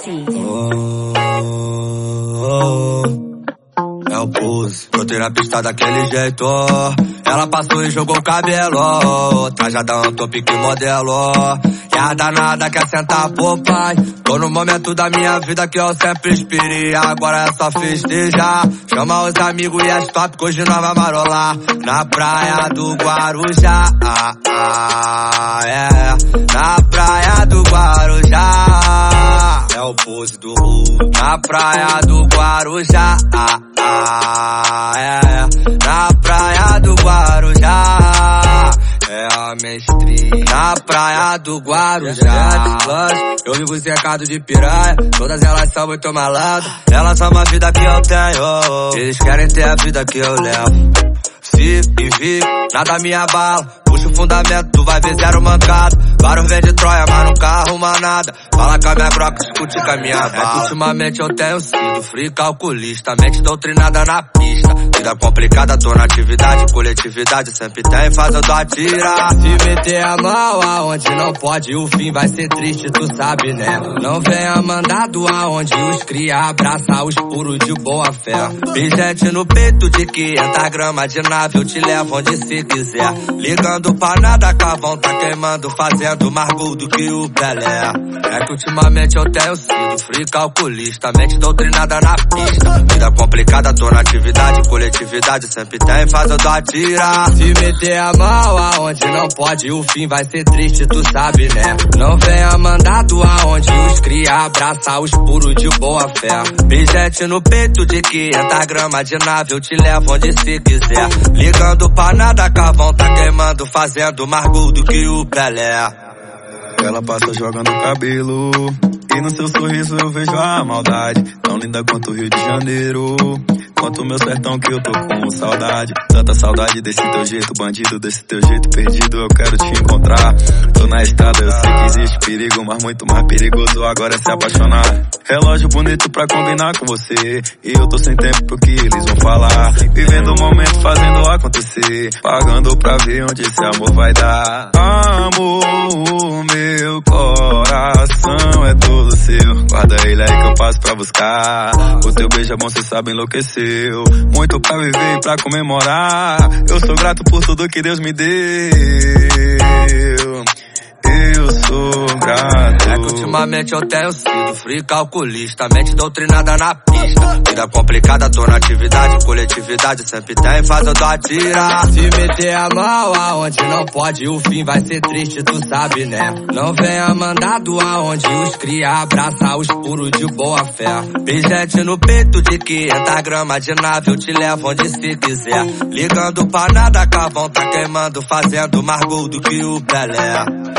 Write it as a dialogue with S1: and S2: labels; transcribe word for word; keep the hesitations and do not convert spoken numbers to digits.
S1: Oh, oh, oh. É o pose, brotei na pista daquele jeito. Ela passou e jogou o cabelo, trajadão, tô pique modelo. E a danada quer sentar pro pai. Tô no momento da minha vida que eu sempre inspirei. Agora é só festejar. Chama os amigos e as top que hoje nós vai marolar na praia do Guarujá. Ah, ah, é. Na praia do Guarujá. É o pose do Ru. Na praia do Guarujá. Ah, ah, é. Na praia do Guarujá. É a mestrinha. Na praia do Guarujá. Eu vivo cercado de piranha. Todas elas são muito malandras. Elas são uma vida que eu tenho. Eles querem ter a vida que eu levo. Se e vi, nada me abala. Puxa o fundamento, tu vai ver zero mancado. Vários vem de Troia, mas nunca arruma nada. Fala com a minha broca, discute com a minha bala. É que ultimamente eu tenho sido free calculista. Mente doutrinada na pista. Vida complicada, tô na atividade. Coletividade sempre tem fazendo atirar. Se meter a mão aonde não pode, o fim vai ser triste, tu sabe, né? Não venha mandado aonde os cria abraça os puros de boa fé. Pingente no peito de quinhentas gramas de nave, eu te levo onde cê quiser. Ligando pra nada, cavão tá queimando, fazendo mais gol do que o Pelé. É que ultimamente eu tenho sido free calculista. Mente doutrinada na pista. Vida complicada, tô na atividade. Coletividade sempre tem fazendo atirar. Se meter a mão aonde não pode, o fim vai ser triste, tu sabe, né? Não venha mandado aonde os cria abraça os puros de boa fé. Pingente no peito de quinhentas gramas de nave, eu te levo onde cê quiser. Ligando pra nada, cavão tá queimando, fazendo mais gol do que o Pelé.
S2: Ela passa jogando cabelo e no seu sorriso eu vejo a maldade. Tão linda quanto o Rio de Janeiro, quanto o meu sertão que eu tô com saudade. Tanta saudade desse teu jeito bandido, desse teu jeito perdido, eu quero te encontrar. Tô na estrada, eu sei que existe perigo, mas muito mais perigoso agora é se apaixonar. Relógio bonito pra combinar com você, e eu tô sem tempo porque eles vão falar. Vivendo o momento, fazendo acontecer, pagando pra ver onde esse amor vai dar. Amor, meu coração é todo seu, guarda ele aí que eu passo pra buscar. O teu beijo é bom, cê sabe, enlouqueceu. Muito pra viver e pra comemorar. Eu sou grato por tudo que Deus me deu. Eu sou grato.
S1: É que ultimamente eu tenho sido free calculista. Mente doutrinada na pista. Vida complicada, tô na atividade. Coletividade sempre tem fazendo atirar. Se meter a mão aonde não pode, o fim vai ser triste, tu sabe, né? Não venha mandado aonde os cria abraça os puros de boa fé. Pingente no peito de quinhentas gramas de nave, eu te levo onde cê quiser. Ligando pra nada, cavão tá queimando, fazendo mais gol do que o Pelé.